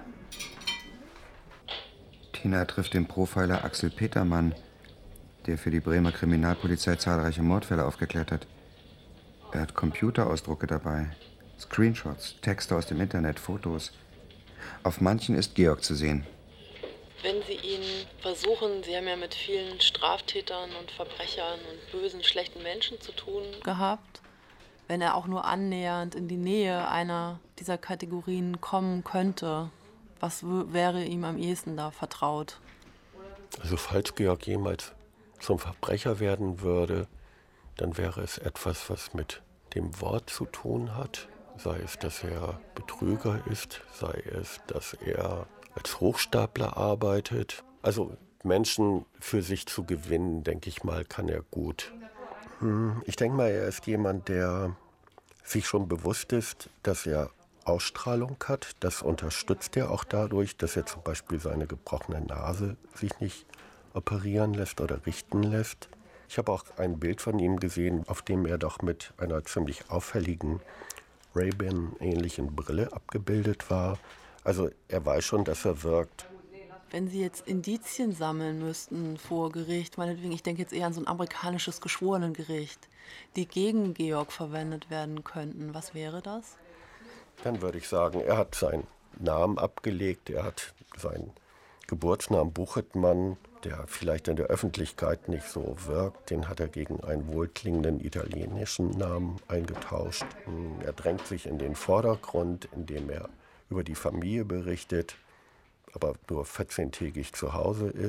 Tina trifft den Profiler Axel Petermann, der für die Bremer Kriminalpolizei zahlreiche Mordfälle aufgeklärt hat. Er hat Computerausdrucke dabei, Screenshots, Texte aus dem Internet, Fotos. Auf manchen ist Georg zu sehen. Wenn Sie ihn versuchen, Sie haben ja mit vielen Straftätern und Verbrechern und bösen, schlechten Menschen zu tun gehabt, wenn er auch nur annähernd in die Nähe einer dieser Kategorien kommen könnte, was wäre ihm am ehesten da vertraut? Also falls Georg jemals zum Verbrecher werden würde, dann wäre es etwas, was mit dem Wort zu tun hat. Sei es, dass er Betrüger ist, sei es, dass er als Hochstapler arbeitet. Also Menschen für sich zu gewinnen, denke ich mal, kann er gut. Hm, ich denke mal, er ist jemand, der sich schon bewusst ist, dass er Ausstrahlung hat. Das unterstützt er auch dadurch, dass er zum Beispiel seine gebrochene Nase sich nicht operieren lässt oder richten lässt. Ich habe auch ein Bild von ihm gesehen, auf dem er doch mit einer ziemlich auffälligen Ray-Ban-ähnlichen Brille abgebildet war. Also er weiß schon, dass er wirkt. Wenn Sie jetzt Indizien sammeln müssten vor Gericht, meinetwegen, ich denke jetzt eher an so ein amerikanisches Geschworenengericht, die gegen Georg verwendet werden könnten, was wäre das? Dann würde ich sagen, er hat seinen Namen abgelegt, er hat seinen Geburtsnamen Buchetmann, der vielleicht in der Öffentlichkeit nicht so wirkt, den hat er gegen einen wohlklingenden italienischen Namen eingetauscht. Er drängt sich in den Vordergrund, indem er über die Familie berichtet, aber nur vierzehntägig zu Hause ist.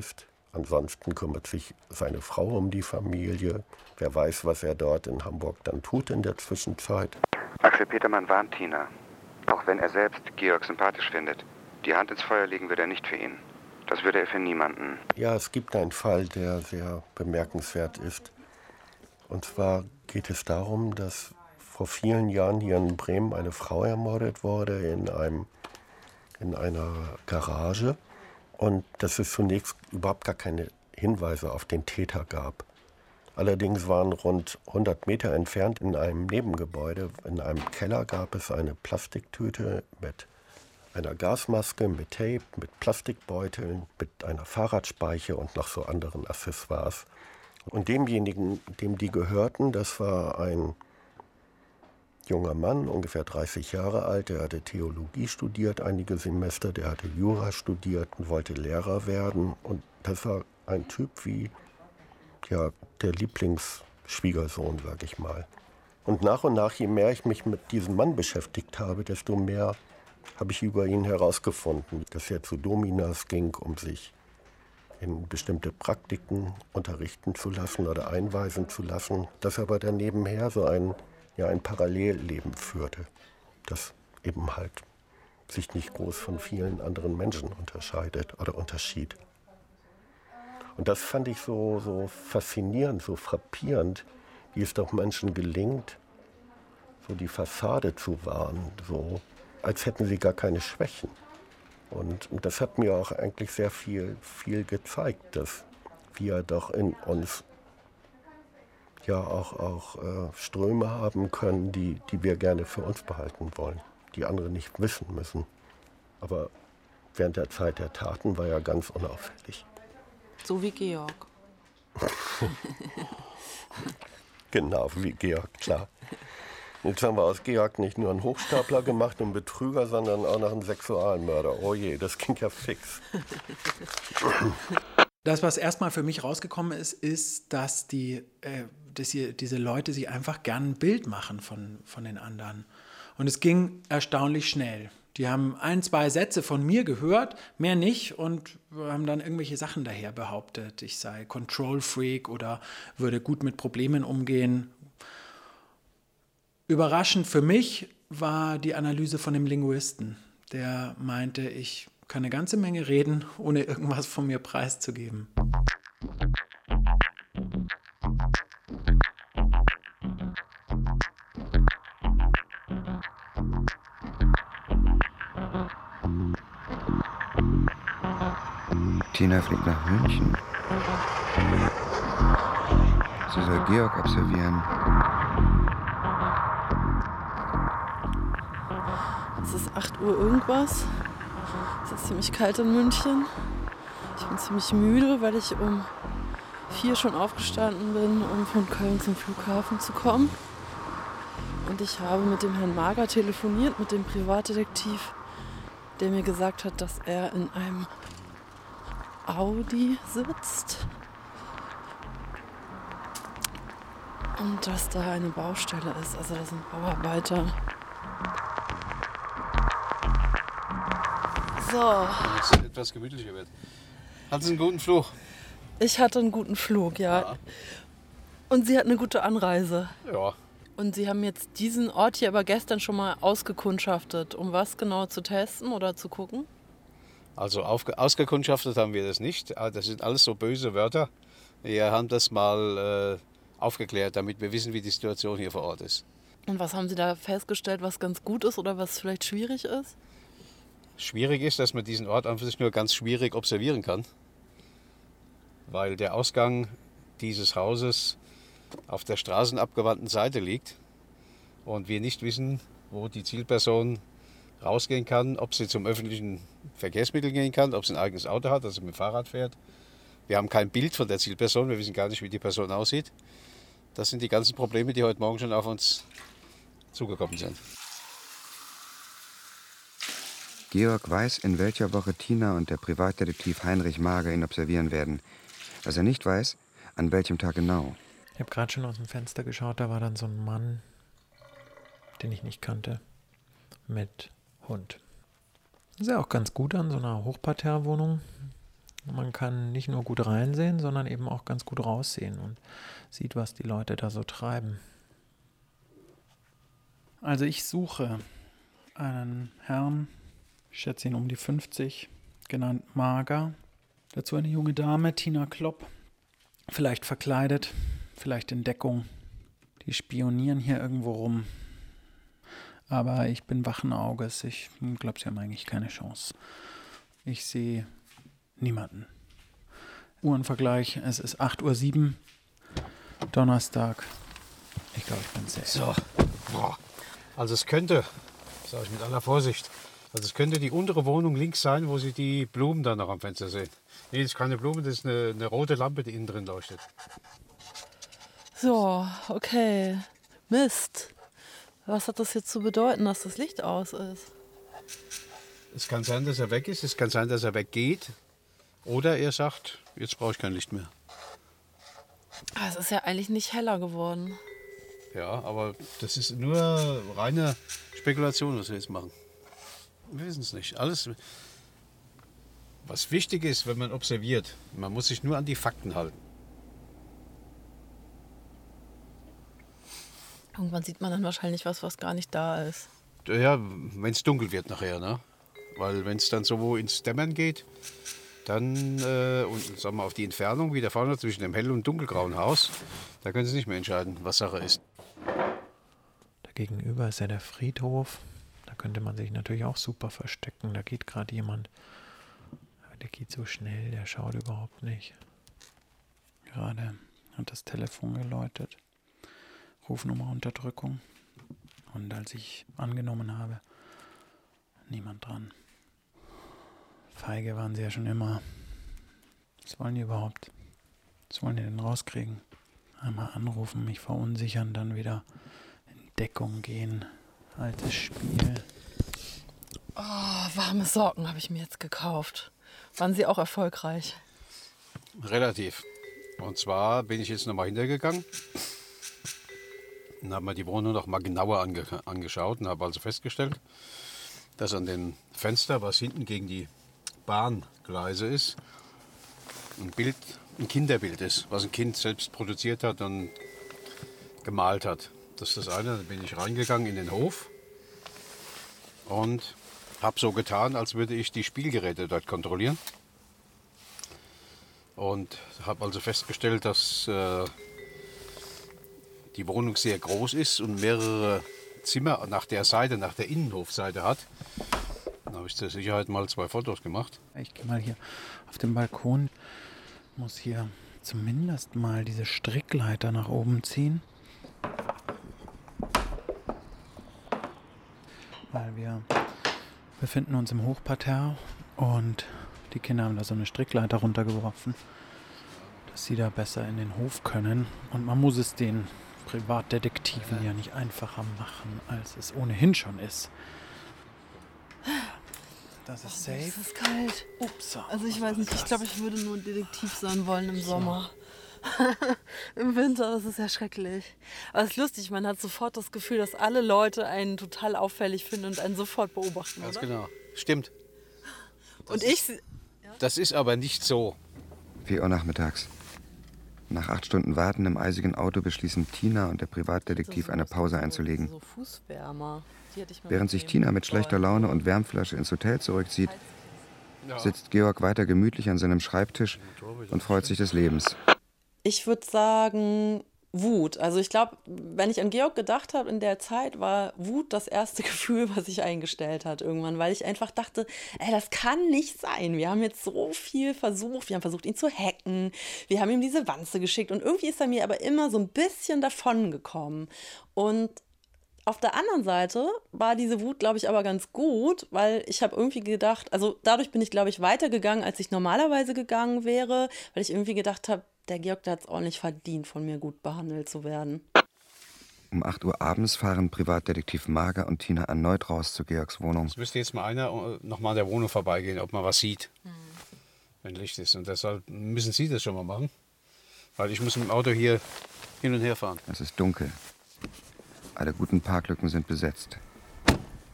Ansonsten kümmert sich seine Frau um die Familie. Wer weiß, was er dort in Hamburg dann tut in der Zwischenzeit. Axel Petermann warnt Tina. Auch wenn er selbst Georg sympathisch findet, die Hand ins Feuer legen würde er nicht für ihn. Das würde er für niemanden. Ja, es gibt einen Fall, der sehr bemerkenswert ist. Und zwar geht es darum, dass vor vielen Jahren hier in Bremen eine Frau ermordet wurde in, einem, in einer Garage. Und dass es zunächst überhaupt gar keine Hinweise auf den Täter gab. Allerdings waren rund hundert Meter entfernt in einem Nebengebäude, in einem Keller, gab es eine Plastiktüte mit einer Gasmaske, mit Tape, mit Plastikbeuteln, mit einer Fahrradspeiche und noch so anderen Accessoires. Und demjenigen, dem die gehörten, das war ein junger Mann, ungefähr dreißig Jahre alt, der hatte Theologie studiert einige Semester, der hatte Jura studiert und wollte Lehrer werden. Und das war ein Typ wie ja, der Lieblingsschwiegersohn, sag ich mal. Und nach und nach, je mehr ich mich mit diesem Mann beschäftigt habe, desto mehr habe ich über ihn herausgefunden, dass er zu Dominas ging, um sich in bestimmte Praktiken unterrichten zu lassen oder einweisen zu lassen, dass aber dann nebenher so ein ja ein Parallelleben führte, das eben halt sich nicht groß von vielen anderen Menschen unterscheidet oder unterschied. Und das fand ich so, so faszinierend, so frappierend, wie es doch Menschen gelingt, so die Fassade zu wahren, so als hätten sie gar keine Schwächen. Und, und das hat mir auch eigentlich sehr viel, viel gezeigt, dass wir doch in uns ja auch, auch äh, Ströme haben können, die, die wir gerne für uns behalten wollen, die andere nicht wissen müssen. Aber während der Zeit der Taten war er ganz unauffällig. So wie Georg. Genau, wie Georg, klar. Jetzt haben wir aus Georg nicht nur einen Hochstapler gemacht, einen Betrüger, sondern auch noch einen Sexualmörder. Oh je, das ging ja fix. Das, was erstmal für mich rausgekommen ist, ist, dass, die, äh, dass die, diese Leute sich einfach gern ein Bild machen von, von den anderen. Und es ging erstaunlich schnell. Die haben ein, zwei Sätze von mir gehört, mehr nicht, und haben dann irgendwelche Sachen daher behauptet. Ich sei Control-Freak oder würde gut mit Problemen umgehen. Überraschend für mich war die Analyse von dem Linguisten. Der meinte, ich kann eine ganze Menge reden, ohne irgendwas von mir preiszugeben. Tina fliegt nach München. Sie soll Georg observieren. Es ist acht Uhr irgendwas. Es ist ziemlich kalt in München. Ich bin ziemlich müde, weil ich um vier schon aufgestanden bin, um von Köln zum Flughafen zu kommen. Und ich habe mit dem Herrn Mager telefoniert, mit dem Privatdetektiv, der mir gesagt hat, dass er in einem Audi sitzt und dass da eine Baustelle ist. Also da sind Bauarbeiter. So. Dass es etwas gemütlicher wird. Hatten Sie einen guten Flug? Ich hatte einen guten Flug, ja. ja. Und Sie hatten eine gute Anreise. Ja. Und Sie haben jetzt diesen Ort hier aber gestern schon mal ausgekundschaftet, um was genau zu testen oder zu gucken? Also auf, ausgekundschaftet haben wir das nicht. Das sind alles so böse Wörter. Wir haben das mal äh, aufgeklärt, damit wir wissen, wie die Situation hier vor Ort ist. Und was haben Sie da festgestellt, was ganz gut ist oder was vielleicht schwierig ist? Schwierig ist, dass man diesen Ort einfach nur ganz schwierig observieren kann, weil der Ausgang dieses Hauses auf der straßenabgewandten Seite liegt und wir nicht wissen, wo die Zielperson rausgehen kann, ob sie zum öffentlichen Verkehrsmittel gehen kann, ob sie ein eigenes Auto hat, also mit dem Fahrrad fährt. Wir haben kein Bild von der Zielperson, wir wissen gar nicht, wie die Person aussieht. Das sind die ganzen Probleme, die heute Morgen schon auf uns zugekommen sind. Georg weiß, in welcher Woche Tina und der Privatdetektiv Heinrich Mager ihn observieren werden. Was er nicht weiß, an welchem Tag genau. Ich habe gerade schon aus dem Fenster geschaut, da war dann so ein Mann, den ich nicht kannte, mit Hund. Das sah auch ganz gut an, so einer Hochparterrewohnung. Man kann nicht nur gut reinsehen, sondern eben auch ganz gut raussehen und sieht, was die Leute da so treiben. Also ich suche einen Herrn, ich schätze ihn um die fünfzig, genannt Mager. Dazu eine junge Dame, Tina Klopp, vielleicht verkleidet, vielleicht in Deckung. Die spionieren hier irgendwo rum. Aber ich bin wachen Auges. Ich glaube, sie haben eigentlich keine Chance. Ich sehe niemanden. Uhrenvergleich, es ist acht Uhr sieben, Donnerstag. Ich glaube, ich bin safe. So. Boah. Also es könnte, sage ich mit aller Vorsicht, also es könnte die untere Wohnung links sein, wo Sie die Blumen dann noch am Fenster sehen. Nee, das ist keine Blume, das ist eine, eine rote Lampe, die innen drin leuchtet. So, okay. Mist. Was hat das jetzt zu bedeuten, dass das Licht aus ist? Es kann sein, dass er weg ist, es kann sein, dass er weggeht. Oder er sagt, jetzt brauche ich kein Licht mehr. Es ist ja eigentlich nicht heller geworden. Ja, aber das ist nur reine Spekulation, was wir jetzt machen. Wir wissen es nicht. Alles, was wichtig ist, wenn man observiert, man muss sich nur an die Fakten halten. Irgendwann sieht man dann wahrscheinlich was, was gar nicht da ist. Ja, wenn es dunkel wird nachher, ne? Weil wenn es dann so ins Dämmern geht, dann äh, und sagen wir auf die Entfernung wieder vorne zwischen dem hell- und dunkelgrauen Haus, da können Sie nicht mehr entscheiden, was Sache ist. Da gegenüber ist ja der Friedhof. Da könnte man sich natürlich auch super verstecken. Da geht gerade jemand. Aber der geht so schnell, der schaut überhaupt nicht. Gerade hat das Telefon geläutet. Rufnummerunterdrückung. Und als ich angenommen habe, niemand dran. Feige waren sie ja schon immer. Was wollen die überhaupt? Was wollen die denn rauskriegen? Einmal anrufen, mich verunsichern, dann wieder in Deckung gehen. Altes Spiel. Oh, warme Socken habe ich mir jetzt gekauft. Waren sie auch erfolgreich? Relativ. Und zwar bin ich jetzt nochmal hintergegangen und habe mir die Wohnung noch mal genauer ange angeschaut und habe also festgestellt, dass an dem Fenster, was hinten gegen die Bahngleise ist, ein Bild, ein Kinderbild ist, was ein Kind selbst produziert hat und gemalt hat. Das ist das eine. Dann bin ich reingegangen in den Hof und habe so getan, als würde ich die Spielgeräte dort kontrollieren. Und habe also festgestellt, dass äh, die Wohnung sehr groß ist und mehrere Zimmer nach der Seite, nach der Innenhofseite hat. Dann habe ich zur Sicherheit mal zwei Fotos gemacht. Ich gehe mal hier auf den Balkon, muss hier zumindest mal diese Strickleiter nach oben ziehen. Weil wir befinden uns im Hochparterre und die Kinder haben da so eine Strickleiter runtergeworfen, dass sie da besser in den Hof können. Und man muss es den Privatdetektiven ja nicht einfacher machen, als es ohnehin schon ist. Das ist safe. Es ist kalt. Ups. Also ich weiß nicht, ich glaube, ich würde nur ein Detektiv sein wollen im Sommer. Im Winter, das ist ja schrecklich. Aber es ist lustig, man hat sofort das Gefühl, dass alle Leute einen total auffällig finden und einen sofort beobachten, Ganz oder? genau. Stimmt. Und ich... Das ist aber nicht so. vier Uhr nachmittags. Nach acht Stunden Warten im eisigen Auto beschließen Tina und der Privatdetektiv eine Pause einzulegen. So Fußwärmer. Die hätte ich mal Während sich Tina mit schlechter Laune und Wärmflasche ins Hotel zurückzieht, sitzt Georg weiter gemütlich an seinem Schreibtisch und freut sich des Lebens. Ich würde sagen Wut. Also ich glaube, wenn ich an Georg gedacht habe in der Zeit, war Wut das erste Gefühl, was sich eingestellt hat irgendwann, weil ich einfach dachte, ey, das kann nicht sein. Wir haben jetzt so viel versucht, wir haben versucht, ihn zu hacken, wir haben ihm diese Wanze geschickt und irgendwie ist er mir aber immer so ein bisschen davon gekommen. Und auf der anderen Seite war diese Wut, glaube ich, aber ganz gut, weil ich habe irgendwie gedacht, also dadurch bin ich, glaube ich, weitergegangen, als ich normalerweise gegangen wäre, weil ich irgendwie gedacht habe, der Georg, der hat es auch nicht verdient, von mir gut behandelt zu werden. Um acht Uhr abends fahren Privatdetektiv Mager und Tina erneut raus zu Georgs Wohnung. Es müsste jetzt mal einer noch mal an der Wohnung vorbeigehen, ob man was sieht, hm. wenn Licht ist. Und deshalb müssen Sie das schon mal machen, weil ich muss mit dem Auto hier hin und her fahren. Es ist dunkel. Alle guten Parklücken sind besetzt.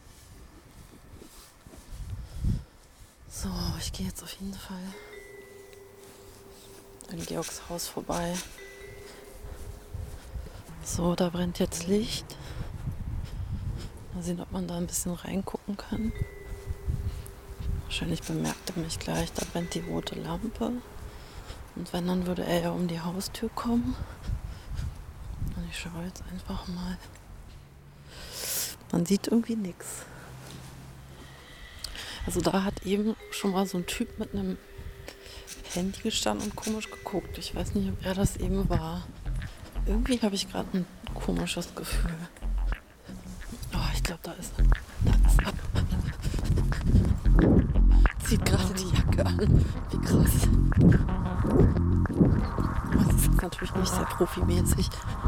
So, ich gehe jetzt auf jeden Fall an Georgs Haus vorbei. So, da brennt jetzt Licht. Mal sehen, ob man da ein bisschen reingucken kann. Wahrscheinlich bemerkt er mich gleich, da brennt die rote Lampe. Und wenn, dann würde er ja um die Haustür kommen. Und ich schaue jetzt einfach mal. Man sieht irgendwie nichts. Also da hat eben schon mal so ein Typ mit einem Handy gestanden und komisch geguckt. Ich weiß nicht, ob er das eben war. Irgendwie habe ich gerade ein komisches Gefühl. Oh, ich glaube, da ist er. Da ist er. Zieht gerade die Jacke an. Wie krass. Das ist natürlich nicht sehr profimäßig.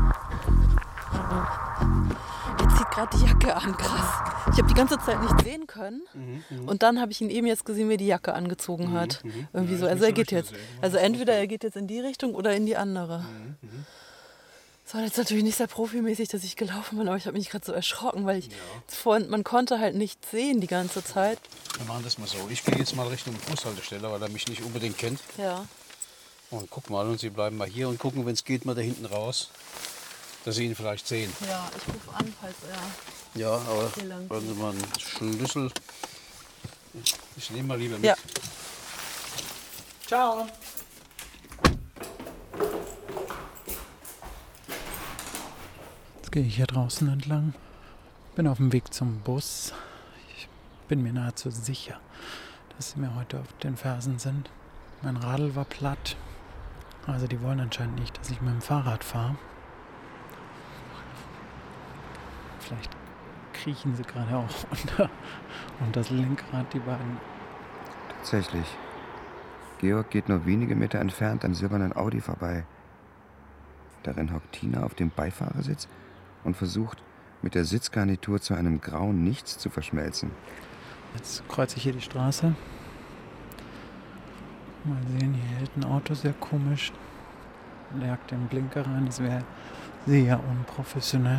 Er zieht gerade die Jacke an. Krass. Ich habe die ganze Zeit nicht sehen können. Mhm, und dann habe ich ihn eben jetzt gesehen, wie er die Jacke angezogen hat. Mhm, Irgendwie ja, so. Also er geht jetzt. Also entweder er geht jetzt in die Richtung oder in die andere. Mhm, mhm. Es war jetzt natürlich nicht sehr profimäßig, dass ich gelaufen bin, aber ich habe mich gerade so erschrocken, weil ich ja. vorhin, man konnte halt nichts sehen die ganze Zeit. Wir machen das mal so. Ich gehe jetzt mal Richtung Bushaltestelle, weil er mich nicht unbedingt kennt. Ja. Und guck mal, und Sie bleiben mal hier und gucken, wenn es geht, mal da hinten raus, dass Sie ihn vielleicht sehen. Ja, ich rufe an, falls er. Ja, aber wollen Sie mal einen Schlüssel. Ich nehme mal lieber mit. Ja. Ciao. Jetzt gehe ich hier draußen entlang. Bin auf dem Weg zum Bus. Ich bin mir nahezu sicher, dass sie mir heute auf den Fersen sind. Mein Radl war platt. Also die wollen anscheinend nicht, dass ich mit dem Fahrrad fahre. Vielleicht kriechen sie gerade auch unter, unter das Lenkrad, die beiden. Tatsächlich. Georg geht nur wenige Meter entfernt am silbernen Audi vorbei. Darin hockt Tina auf dem Beifahrersitz und versucht, mit der Sitzgarnitur zu einem grauen Nichts zu verschmelzen. Jetzt kreuze ich hier die Straße. Mal sehen, hier hält ein Auto sehr komisch. Der jagt den Blinker rein, das wäre sehr unprofessionell.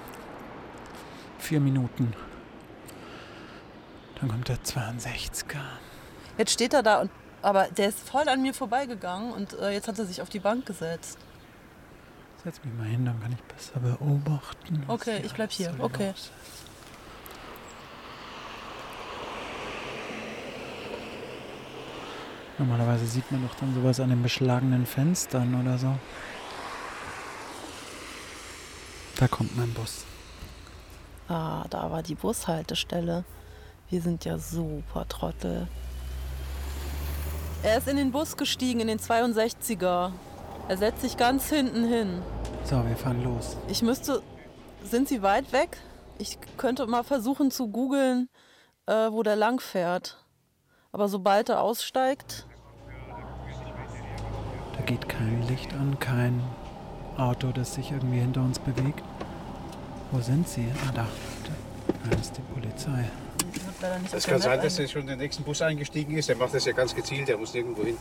Vier Minuten. Dann kommt der zweiundsechziger. Jetzt steht er da, und, aber der ist voll an mir vorbeigegangen und äh, jetzt hat er sich auf die Bank gesetzt. Setz mich mal hin, dann kann ich besser beobachten. Okay, ich bleib hier. Okay. Normalerweise sieht man doch dann sowas an den beschlagenen Fenstern oder so. Da kommt mein Bus. Ah, da war die Bushaltestelle. Wir sind ja super Trottel. Er ist in den Bus gestiegen, in den zweiundsechziger. Er setzt sich ganz hinten hin. So, wir fahren los. Ich müsste... Sind Sie weit weg? Ich könnte mal versuchen zu googeln, äh, wo der lang fährt. Aber sobald er aussteigt... Da geht kein Licht an, kein Auto, das sich irgendwie hinter uns bewegt. Wo sind Sie? Ah, da. Da ist die Polizei. Es kann sein, dass er schon in den nächsten Bus eingestiegen ist. Er macht das ja ganz gezielt, er muss irgendwo hin.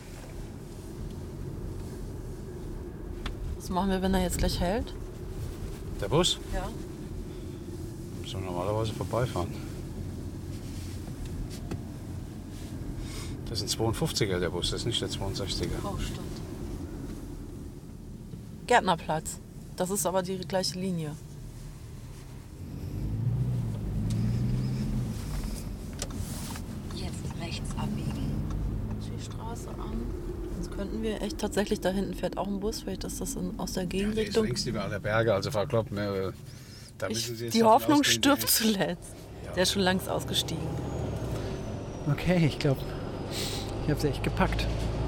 Was machen wir, wenn er jetzt gleich hält? Der Bus? Ja. Soll normalerweise vorbeifahren. Das ist ein zweiundfünfziger, der Bus, das ist nicht der zweiundsechziger. Oh, stimmt. Gärtnerplatz. Das ist aber die gleiche Linie. Jetzt rechts abbiegen. Die Straße an. Jetzt könnten wir echt tatsächlich, da hinten fährt auch ein Bus, vielleicht ist das in, aus der Gegenrichtung. Ja, der ist längst über alle Berge, also Frau Klopp, ne, da müssen Sie jetzt die Hoffnung stirbt zuletzt. Ja. Der ist schon längst ausgestiegen. Okay, ich glaube, ich habe sie echt gepackt.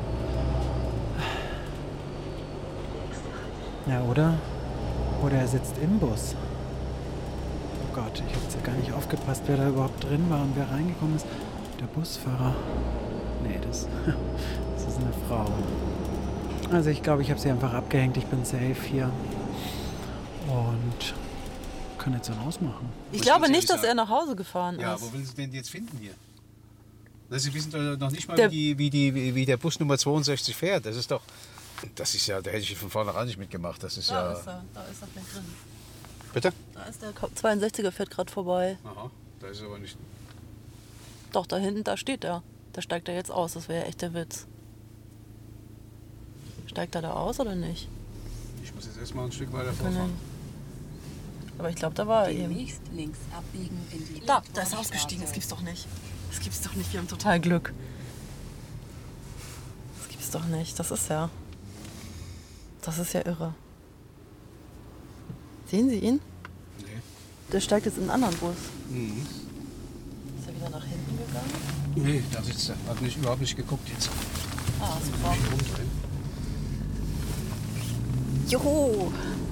Ja, oder? Oder er sitzt im Bus. Oh Gott, ich habe jetzt ja gar nicht aufgepasst, wer da überhaupt drin war und wer reingekommen ist. Der Busfahrer. Nee, das, das ist eine Frau. Also ich glaube, ich habe sie einfach abgehängt. Ich bin safe hier. Und kann jetzt dann ausmachen. Ich Was glaube nicht, dass sagen? er nach Hause gefahren ja, ist. Ja, wo will Sie denn jetzt finden hier? Sie wissen doch noch nicht mal, der, wie, die, wie, die, wie der Bus Nummer zweiundsechzig fährt. Das ist doch... Das ist ja, da hätte ich von vornherein nicht mitgemacht. Das ist da ja. Ist er, da ist er vielleicht drin. Bitte? Da ist der zweiundsechziger, fährt gerade vorbei. Aha, da ist er aber nicht. Doch, da hinten, da steht er. Da steigt er jetzt aus, das wäre ja echt der Witz. Steigt er da aus oder nicht? Ich muss jetzt erstmal ein Stück weiter vorfahren. Aber ich glaube, da war er eben. Demnächst links abbiegen in die... Da, da ist er ausgestiegen. Das gibt's doch nicht. Das gibt's doch nicht. Wir haben total Glück. Das gibt's doch nicht. Das ist ja... Das ist ja irre. Sehen Sie ihn? Nee. Der steigt jetzt in einen anderen Bus. Mhm. Ist er wieder nach hinten gegangen? Nee, da sitzt er. Hat nicht, überhaupt nicht geguckt jetzt. Ah, super. Rumdrehen. Juhu!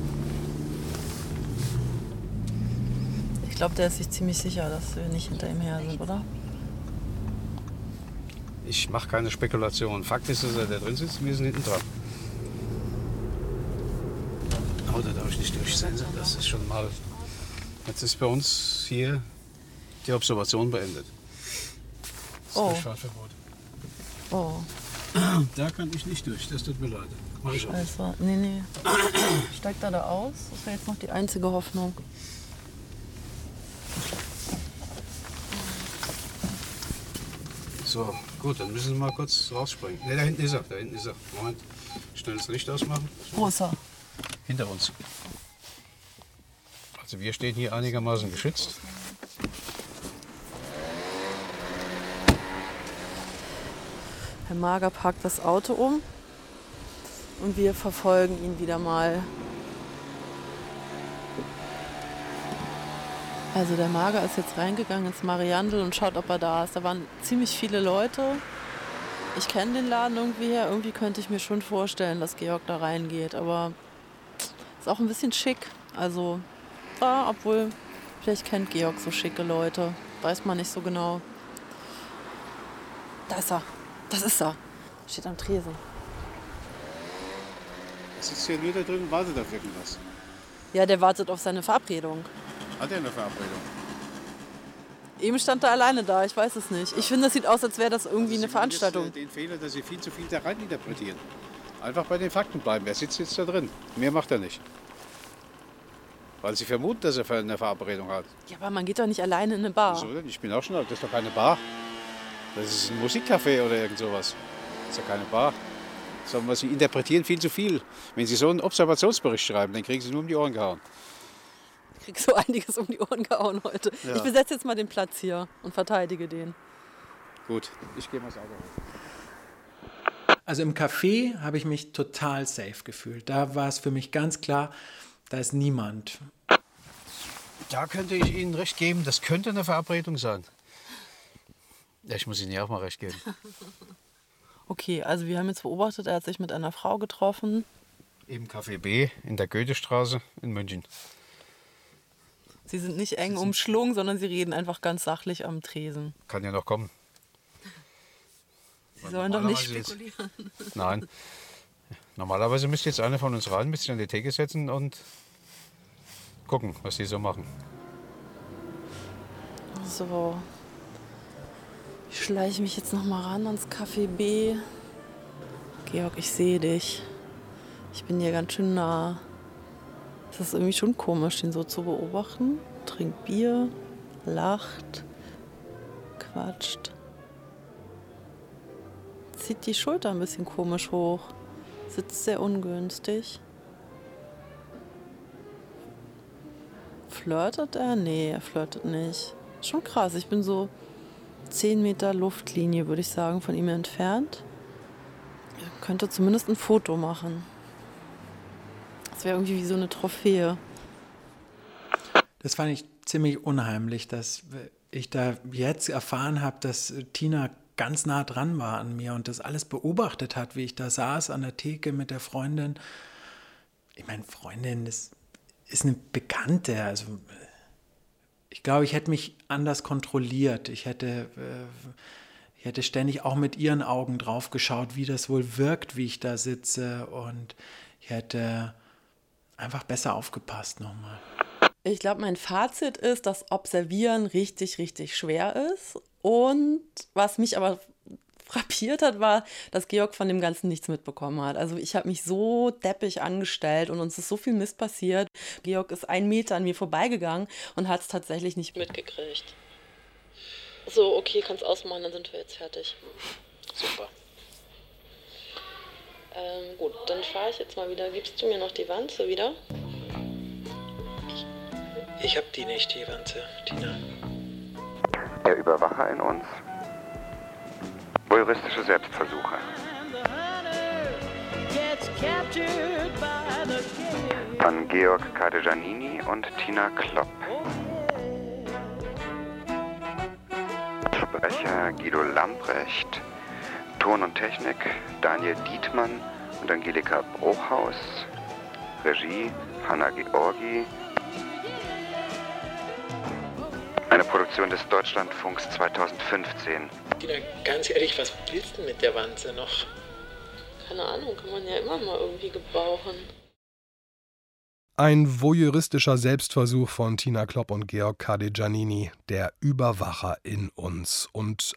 Ich glaube, der ist sich ziemlich sicher, dass wir nicht hinter ihm her sind, oder? Ich mache keine Spekulation. Fakt ist, dass er da drin sitzt und wir sind hinten dran. Oh, da darf ich nicht durchsenden. Das ist schon mal... Jetzt ist bei uns hier die Observation beendet. Das Oh. Durchfahrtverbot. Oh. Da kann ich nicht durch, das tut mir leid. Mach ich auch nicht. Scheiße. Nee, nee. Steigt er da aus? Das wäre jetzt noch die einzige Hoffnung. So, gut, dann müssen Sie mal kurz rausspringen. Ne, da hinten ist er, da hinten ist er. Moment, schnell das Licht ausmachen. Wo ist er? Hinter uns. Also wir stehen hier einigermaßen geschützt. Herr Mager parkt das Auto um und wir verfolgen ihn wieder mal. Also der Mager ist jetzt reingegangen ins Mariandel und schaut, ob er da ist. Da waren ziemlich viele Leute. Ich kenne den Laden irgendwie her. Irgendwie könnte ich mir schon vorstellen, dass Georg da reingeht. Aber ist auch ein bisschen schick. Also, ja, obwohl, vielleicht kennt Georg so schicke Leute. Weiß man nicht so genau. Da ist er. Das ist er. Steht am Tresen. Sitzt hier nur da drin und wartet auf irgendwas. Ja, der wartet auf seine Verabredung. Hat er eine Verabredung? Eben stand er alleine da, ich weiß es nicht. Ich finde, das sieht aus, als wäre das irgendwie eine Veranstaltung. Jetzt, äh, den Fehler, dass Sie viel zu viel da rein interpretieren. Einfach bei den Fakten bleiben. Wer sitzt jetzt da drin? Mehr macht er nicht. Weil Sie vermuten, dass er eine Verabredung hat. Ja, aber man geht doch nicht alleine in eine Bar. Wieso denn? Ich bin auch schon alt. Das ist doch keine Bar. Das ist ein Musikcafé oder irgend sowas. Das ist ja keine Bar. Sondern Sie interpretieren viel zu viel. Wenn Sie so einen Observationsbericht schreiben, dann kriegen Sie nur um die Ohren gehauen. Ich krieg so einiges um die Ohren gehauen heute. Ja. Ich besetze jetzt mal den Platz hier und verteidige den. Gut, ich gehe mal das Auto hoch. Also im Café habe ich mich total safe gefühlt. Da war es für mich ganz klar, da ist niemand. Da könnte ich Ihnen recht geben, das könnte eine Verabredung sein. Ja, ich muss Ihnen ja auch mal recht geben. Okay, also wir haben jetzt beobachtet, er hat sich mit einer Frau getroffen. Im Café B in der Goethestraße in München. Sie sind nicht eng umschlungen, sondern sie reden einfach ganz sachlich am Tresen. Kann ja noch kommen. Sie sollen doch nicht Normalerweise spekulieren. Jetzt, nein. Normalerweise müsste jetzt einer von uns rein, müsste sich an die Theke setzen und gucken, was die so machen. So. Ich schleiche mich jetzt noch mal ran ans Café B. Georg, ich sehe dich. Ich bin dir ganz schön nah. Es ist irgendwie schon komisch, ihn so zu beobachten. Trinkt Bier, lacht, quatscht. Zieht die Schulter ein bisschen komisch hoch. Sitzt sehr ungünstig. Flirtet er? Nee, er flirtet nicht. Schon krass, ich bin so zehn Meter Luftlinie, würde ich sagen, von ihm entfernt. Er könnte zumindest ein Foto machen. Das wäre irgendwie wie so eine Trophäe. Das fand ich ziemlich unheimlich, dass ich da jetzt erfahren habe, dass Tina ganz nah dran war an mir und das alles beobachtet hat, wie ich da saß an der Theke mit der Freundin. Ich meine, Freundin, das ist eine Bekannte. Also ich glaube, ich hätte mich anders kontrolliert. Ich hätte, ich hätte ständig auch mit ihren Augen drauf geschaut, wie das wohl wirkt, wie ich da sitze. Und ich hätte einfach besser aufgepasst nochmal. Ich glaube, mein Fazit ist, dass Observieren richtig, richtig schwer ist. Und was mich aber frappiert hat, war, dass Georg von dem Ganzen nichts mitbekommen hat. Also ich habe mich so deppig angestellt und uns ist so viel Mist passiert. Georg ist einen Meter an mir vorbeigegangen und hat es tatsächlich nicht mitgekriegt. So, okay, kannst ausmachen, dann sind wir jetzt fertig. Super. Ähm, Gut, dann fahre ich jetzt mal wieder. Gibst du mir noch die Wanze wieder? Ich hab die nicht, die Wanze, Tina. Der Überwacher in uns. Voyeuristische Selbstversuche. Von Georg Cardegianini und Tina Klopp. Sprecher Guido Lamprecht. Ton und Technik Daniel Dietmann und Angelika Bruchhaus. Regie Hanna Georgi. Eine Produktion des Deutschlandfunks zweitausendfünfzehn. Tina, ganz ehrlich, was willst du mit der Wanze noch? Keine Ahnung, kann man ja immer mal irgendwie gebrauchen. Ein voyeuristischer Selbstversuch von Tina Klopp und Georg Cardegianini, der Überwacher in uns. Und